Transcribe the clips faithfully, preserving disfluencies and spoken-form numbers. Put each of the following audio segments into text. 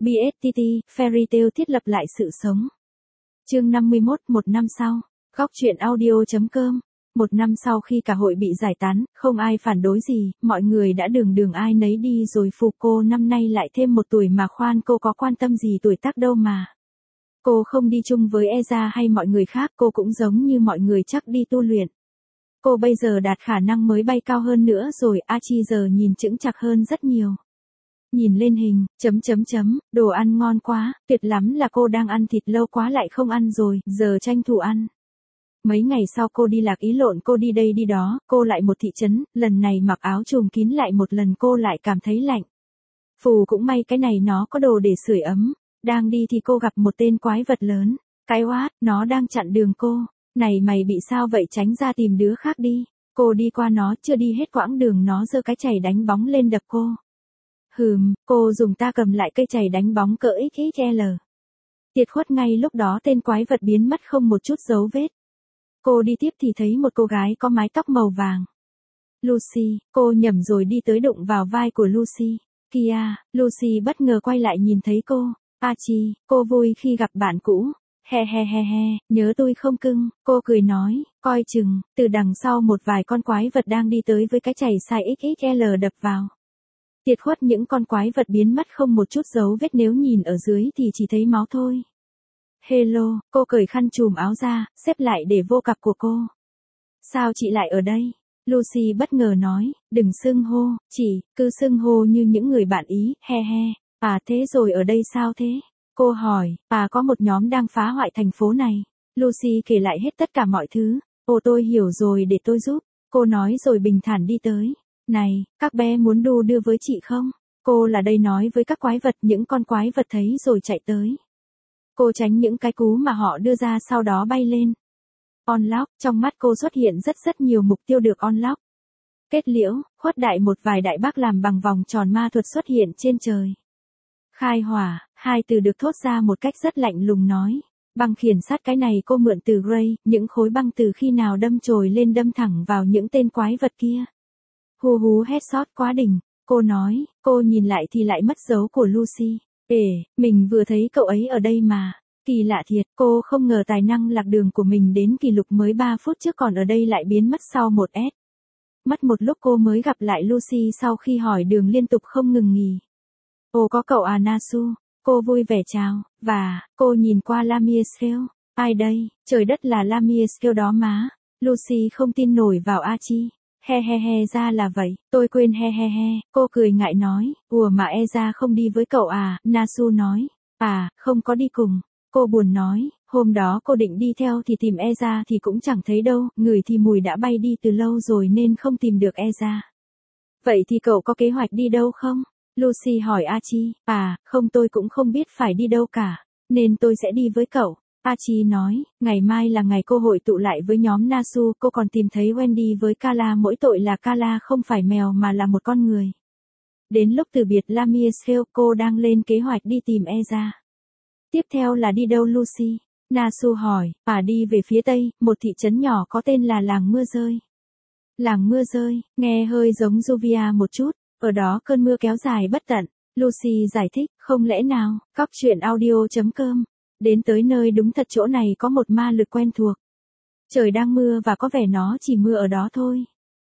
bê ét tê tê, Fairy Tail thiết lập lại sự sống. Chương năm mươi mốt, một năm sau. Góc truyện audio.com. Một năm sau khi cả hội bị giải tán, không ai phản đối gì, mọi người đã đường đường ai nấy đi rồi. Phù cô năm nay lại thêm một tuổi mà khoan, cô có quan tâm gì tuổi tác đâu mà. Cô không đi chung với Eza hay mọi người khác, cô cũng giống như mọi người chắc đi tu luyện. Cô bây giờ đạt khả năng mới bay cao hơn nữa rồi, Archie giờ nhìn chững chạc hơn rất nhiều. Nhìn lên hình, chấm chấm chấm, đồ ăn ngon quá, tuyệt lắm là cô đang ăn thịt lâu quá lại không ăn rồi, giờ tranh thủ ăn. Mấy ngày sau cô đi lạc ý lộn cô đi đây đi đó, cô lại một thị trấn, lần này mặc áo trùm kín lại một lần cô lại cảm thấy lạnh. Phù cũng may cái này nó có đồ để sưởi ấm, đang đi thì cô gặp một tên quái vật lớn, cái oát, nó đang chặn đường cô, này mày bị sao vậy, tránh ra tìm đứa khác đi, cô đi qua nó chưa đi hết quãng đường nó giơ cái chày đánh bóng lên đập cô. Hừm, cô dùng ta cầm lại cây chày đánh bóng cỡ ích ích lờ. Tiệt khuất ngay lúc đó tên quái vật biến mất không một chút dấu vết. Cô đi tiếp thì thấy một cô gái có mái tóc màu vàng. Lucy, cô nhầm rồi đi tới đụng vào vai của Lucy. Kia, Lucy bất ngờ quay lại nhìn thấy cô. Archie, cô vui khi gặp bạn cũ. He he he he, nhớ tôi không cưng, cô cười nói, coi chừng, từ đằng sau một vài con quái vật đang đi tới với cái chày size ích ích lờ đập vào. Tiệt khuất những con quái vật biến mất không một chút dấu vết, nếu nhìn ở dưới thì chỉ thấy máu thôi. Hello, cô cởi khăn trùm áo ra, xếp lại để vô cặp của cô. Sao chị lại ở đây? Lucy bất ngờ nói, đừng xưng hô, chỉ, cứ xưng hô như những người bạn ý, he he. À thế rồi ở đây sao thế? Cô hỏi, à có một nhóm đang phá hoại thành phố này. Lucy kể lại hết tất cả mọi thứ. Ồ tôi hiểu rồi, để tôi giúp. Cô nói rồi bình thản đi tới. Này, các bé muốn đu đưa với chị không? Cô là đây nói với các quái vật, những con quái vật thấy rồi chạy tới. Cô tránh những cái cú mà họ đưa ra sau đó bay lên. Unlock, trong mắt cô xuất hiện rất rất nhiều mục tiêu được unlock. Kết liễu, khuất đại, một vài đại bác làm bằng vòng tròn ma thuật xuất hiện trên trời. Khai hỏa, hai từ được thốt ra một cách rất lạnh lùng nói. Băng khiển sát, cái này cô mượn từ Gray, những khối băng từ khi nào đâm chồi lên đâm thẳng vào những tên quái vật kia. Hù hú headshot quá đỉnh, cô nói, cô nhìn lại thì lại mất dấu của Lucy. Ê, mình vừa thấy cậu ấy ở đây mà. Kỳ lạ thiệt, cô không ngờ tài năng lạc đường của mình đến kỷ lục mới ba phút trước còn ở đây lại biến mất sau một S. Mất một lúc cô mới gặp lại Lucy sau khi hỏi đường liên tục không ngừng nghỉ. Ồ có cậu à Nasu, cô vui vẻ chào, và, cô nhìn qua Lamia Scale. Ai đây, trời đất là Lamia Scale đó má. Lucy không tin nổi vào Archie. He he he, ra là vậy, tôi quên he he he, cô cười ngại nói, ủa mà Eza không đi với cậu à, Nasu nói, à, không có đi cùng, cô buồn nói, hôm đó cô định đi theo thì tìm Eza thì cũng chẳng thấy đâu, người thì mùi đã bay đi từ lâu rồi nên không tìm được Eza. Vậy thì cậu có kế hoạch đi đâu không? Lucy hỏi Archie, à, không tôi cũng không biết phải đi đâu cả, nên tôi sẽ đi với cậu. Archie nói, ngày mai là ngày cô hội tụ lại với nhóm Nasu, cô còn tìm thấy Wendy với Kala, mỗi tội là Kala không phải mèo mà là một con người. Đến lúc từ biệt Lamia Scale, cô đang lên kế hoạch đi tìm Eza. Tiếp theo là đi đâu Lucy? Nasu hỏi, à đi về phía tây, một thị trấn nhỏ có tên là Làng Mưa Rơi. Làng Mưa Rơi, nghe hơi giống Juvia một chút, ở đó cơn mưa kéo dài bất tận. Lucy giải thích, không lẽ nào, góc truyện audio.com. Đến tới nơi đúng thật, chỗ này có một ma lực quen thuộc. Trời đang mưa và có vẻ nó chỉ mưa ở đó thôi.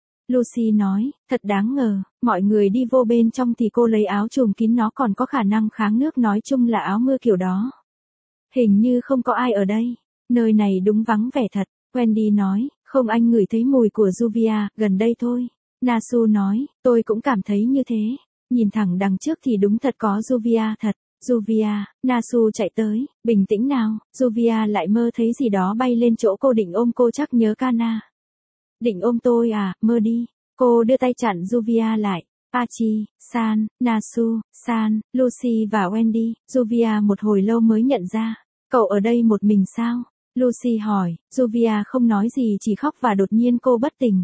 Lucy nói, thật đáng ngờ, mọi người đi vô bên trong thì cô lấy áo trùm kín, nó còn có khả năng kháng nước, nói chung là áo mưa kiểu đó. Hình như không có ai ở đây, nơi này đúng vắng vẻ thật. Wendy nói, không anh ngửi thấy mùi của Juvia, gần đây thôi. Nasu nói, tôi cũng cảm thấy như thế, nhìn thẳng đằng trước thì đúng thật có Juvia thật. Juvia, Nasu chạy tới, bình tĩnh nào, Juvia lại mơ thấy gì đó bay lên chỗ cô, định ôm cô, chắc nhớ Kana. Định ôm tôi à, mơ đi. Cô đưa tay chặn Juvia lại. Archie, San, Nasu, San, Lucy và Wendy. Juvia một hồi lâu mới nhận ra. Cậu ở đây một mình sao? Lucy hỏi. Juvia không nói gì, chỉ khóc và đột nhiên cô bất tỉnh.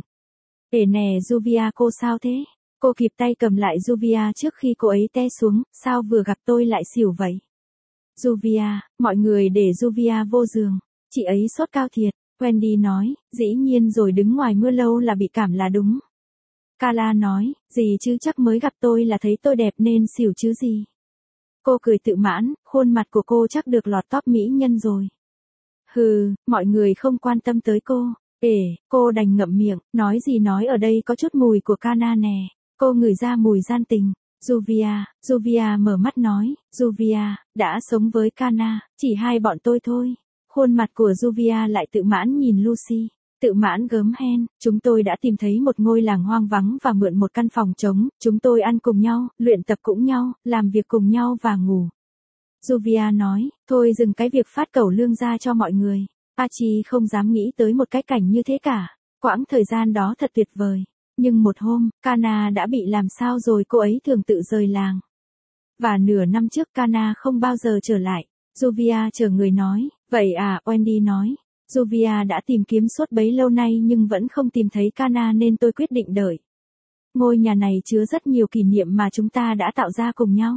Ê nè Juvia, cô sao thế? Cô kịp tay cầm lại Juvia trước khi cô ấy té xuống, sao vừa gặp tôi lại xỉu vậy? Juvia, mọi người để Juvia vô giường, chị ấy sốt cao thiệt, Wendy nói, dĩ nhiên rồi, đứng ngoài mưa lâu là bị cảm là đúng. Kala nói, gì chứ, chắc mới gặp tôi là thấy tôi đẹp nên xỉu chứ gì. Cô cười tự mãn, khuôn mặt của cô chắc được lọt top mỹ nhân rồi. Hừ, mọi người không quan tâm tới cô. Ể, cô đành ngậm miệng, nói gì nói ở đây có chút mùi của Kana nè. Cô ngửi ra mùi gian tình. Juvia, Juvia mở mắt nói, Juvia, đã sống với Kana, chỉ hai bọn tôi thôi. Khuôn mặt của Juvia lại tự mãn nhìn Lucy. Tự mãn gớm hen, chúng tôi đã tìm thấy một ngôi làng hoang vắng và mượn một căn phòng trống, chúng tôi ăn cùng nhau, luyện tập cùng nhau, làm việc cùng nhau và ngủ. Juvia nói, thôi dừng cái việc phát cẩu lương ra cho mọi người. Archie không dám nghĩ tới một cái cảnh như thế cả. Quãng thời gian đó thật tuyệt vời. Nhưng một hôm, Kana đã bị làm sao rồi, cô ấy thường tự rời làng. Và nửa năm trước Kana không bao giờ trở lại. Juvia chờ người nói, vậy à, Wendy nói. Juvia đã tìm kiếm suốt bấy lâu nay nhưng vẫn không tìm thấy Kana nên tôi quyết định đợi. Ngôi nhà này chứa rất nhiều kỷ niệm mà chúng ta đã tạo ra cùng nhau.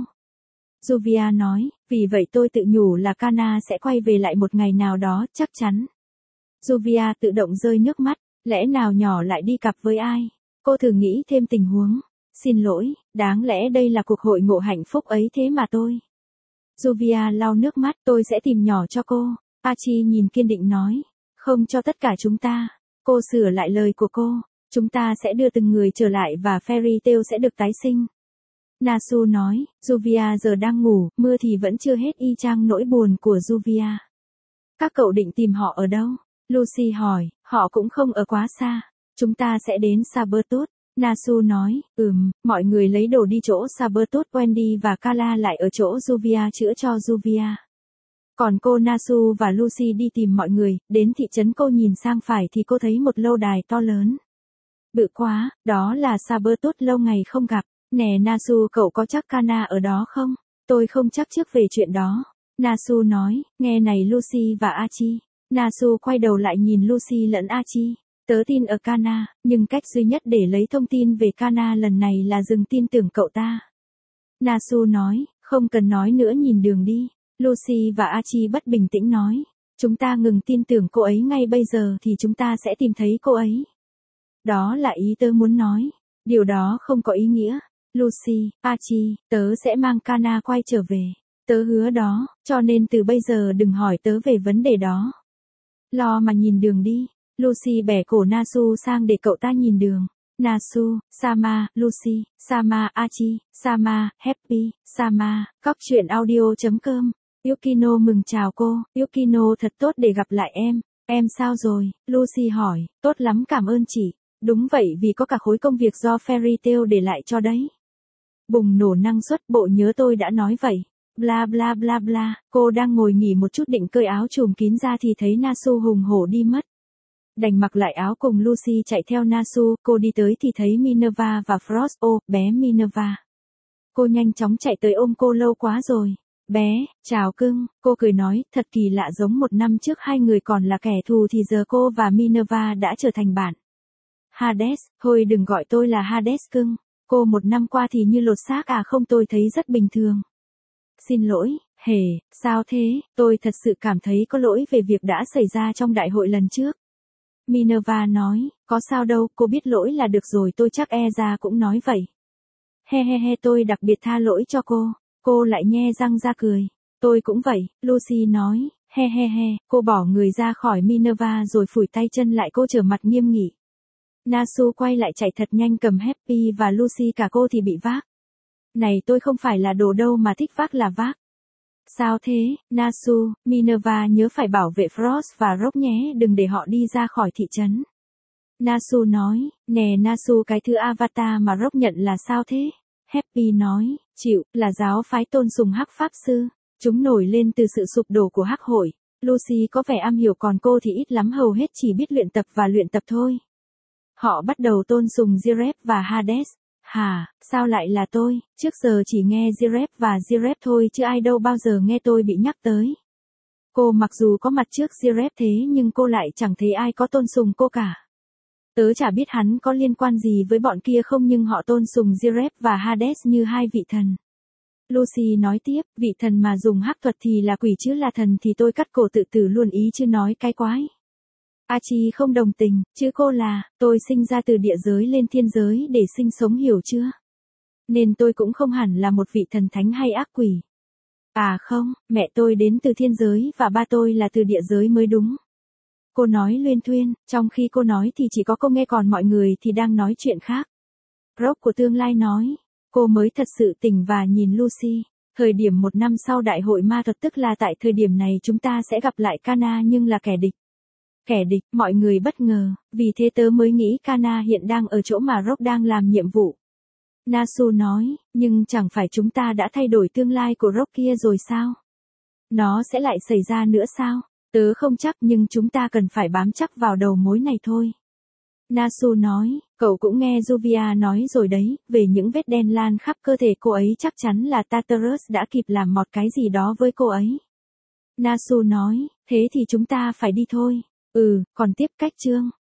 Juvia nói, vì vậy tôi tự nhủ là Kana sẽ quay về lại một ngày nào đó, chắc chắn. Juvia tự động rơi nước mắt, lẽ nào nhỏ lại đi cặp với ai? Cô thử nghĩ thêm tình huống. Xin lỗi, đáng lẽ đây là cuộc hội ngộ hạnh phúc ấy thế mà tôi. Juvia lau nước mắt, tôi sẽ tìm nhỏ cho cô. Archie nhìn kiên định nói, không cho tất cả chúng ta. Cô sửa lại lời của cô, chúng ta sẽ đưa từng người trở lại và Fairy Tail sẽ được tái sinh. Nasu nói, Juvia giờ đang ngủ, mưa thì vẫn chưa hết y chang nỗi buồn của Juvia. Các cậu định tìm họ ở đâu? Lucy hỏi, họ cũng không ở quá xa. Chúng ta sẽ đến Sabertooth. Nasu nói, ừm, mọi người lấy đồ đi chỗ Sabertooth, Wendy và Kala lại ở chỗ Juvia chữa cho Juvia. Còn cô Nasu và Lucy đi tìm mọi người, đến thị trấn cô nhìn sang phải thì cô thấy một lâu đài to lớn. Bự quá, đó là Sabertooth lâu ngày không gặp. Nè Nasu, cậu có chắc Kana ở đó không? Tôi không chắc trước về chuyện đó. Nasu nói, nghe này Lucy và Archie. Nasu quay đầu lại nhìn Lucy lẫn Archie. Tớ tin ở Kana, nhưng cách duy nhất để lấy thông tin về Kana lần này là dừng tin tưởng cậu ta. Nasu nói, không cần nói nữa, nhìn đường đi. Lucy và Archie bất bình tĩnh nói, chúng ta ngừng tin tưởng cô ấy ngay bây giờ thì chúng ta sẽ tìm thấy cô ấy. Đó là ý tớ muốn nói. Điều đó không có ý nghĩa. Lucy, Archie, tớ sẽ mang Kana quay trở về. Tớ hứa đó, cho nên từ bây giờ đừng hỏi tớ về vấn đề đó. Lo mà nhìn đường đi. Lucy bẻ cổ Nasu sang để cậu ta nhìn đường. Nasu, Sama, Lucy, Sama, Archie, Sama, Happy, Sama, Cóc truyện audio chấm com. Yukino mừng chào cô. Yukino thật tốt để gặp lại em. Em sao rồi? Lucy hỏi. Tốt lắm, cảm ơn chị. Đúng vậy, vì có cả khối công việc do Fairy Tail để lại cho đấy. Bùng nổ năng suất, bộ nhớ tôi đã nói vậy. Bla bla bla bla. Cô đang ngồi nghỉ một chút định cởi áo trùm kín ra thì thấy Nasu hùng hổ đi mất. Đành mặc lại áo cùng Lucy chạy theo Nasu, cô đi tới thì thấy Minerva và Frost. Ô, bé Minerva. Cô nhanh chóng chạy tới ôm cô, lâu quá rồi. Bé, chào cưng, cô cười nói, thật kỳ lạ, giống một năm trước hai người còn là kẻ thù thì giờ cô và Minerva đã trở thành bạn. Hades, thôi đừng gọi tôi là Hades cưng. Cô một năm qua thì như lột xác à? Không, tôi thấy rất bình thường. Xin lỗi, hề, sao thế, tôi thật sự cảm thấy có lỗi về việc đã xảy ra trong đại hội lần trước. Minerva nói, có sao đâu, cô biết lỗi là được rồi, tôi chắc Eza cũng nói vậy. He he he, tôi đặc biệt tha lỗi cho cô. Cô lại nhe răng ra cười. Tôi cũng vậy, Lucy nói, he he he, cô bỏ người ra khỏi Minerva rồi phủi tay chân lại, cô trở mặt nghiêm nghị. Nasu quay lại chạy thật nhanh cầm Happy và Lucy, cả cô thì bị vác. Này, tôi không phải là đồ đâu mà thích vác là vác. Sao thế, Nasu? Minerva nhớ phải bảo vệ Frost và Rock nhé, đừng để họ đi ra khỏi thị trấn. Nasu nói, nè Nasu, cái thứ avatar mà Rock nhận là sao thế? Happy nói, chịu, là giáo phái tôn sùng Hắc Pháp Sư. Chúng nổi lên từ sự sụp đổ của Hắc Hội. Lucy có vẻ am hiểu, còn cô thì ít lắm, hầu hết chỉ biết luyện tập và luyện tập thôi. Họ bắt đầu tôn sùng Zirep và Hades. Hả, sao lại là tôi? Trước giờ chỉ nghe Zirep và Zirep thôi chứ ai đâu bao giờ nghe tôi bị nhắc tới. Cô mặc dù có mặt trước Zirep thế nhưng cô lại chẳng thấy ai có tôn sùng cô cả. Tớ chả biết hắn có liên quan gì với bọn kia không, nhưng họ tôn sùng Zirep và Hades như hai vị thần. Lucy nói tiếp, vị thần mà dùng hắc thuật thì là quỷ chứ là thần thì tôi cắt cổ tự tử luôn ý chứ nói cái quái. Archie không đồng tình, chứ cô là, tôi sinh ra từ địa giới lên thiên giới để sinh sống, hiểu chưa? Nên tôi cũng không hẳn là một vị thần thánh hay ác quỷ. À không, mẹ tôi đến từ thiên giới và ba tôi là từ địa giới mới đúng. Cô nói luyên thuyên, trong khi cô nói thì chỉ có cô nghe còn mọi người thì đang nói chuyện khác. Rob của tương lai nói, cô mới thật sự tỉnh và nhìn Lucy. Thời điểm một năm sau đại hội ma thuật tức là tại thời điểm này chúng ta sẽ gặp lại Kana nhưng là kẻ địch. Kẻ địch, mọi người bất ngờ, vì thế tớ mới nghĩ Kana hiện đang ở chỗ mà Rob đang làm nhiệm vụ. Nasu nói, nhưng chẳng phải chúng ta đã thay đổi tương lai của Rob kia rồi sao? Nó sẽ lại xảy ra nữa sao? Tớ không chắc nhưng chúng ta cần phải bám chắc vào đầu mối này thôi. Nasu nói, cậu cũng nghe Juvia nói rồi đấy, về những vết đen lan khắp cơ thể cô ấy chắc chắn là Tartarus đã kịp làm một cái gì đó với cô ấy. Nasu nói, thế thì chúng ta phải đi thôi. Ừ, còn tiếp cách chương.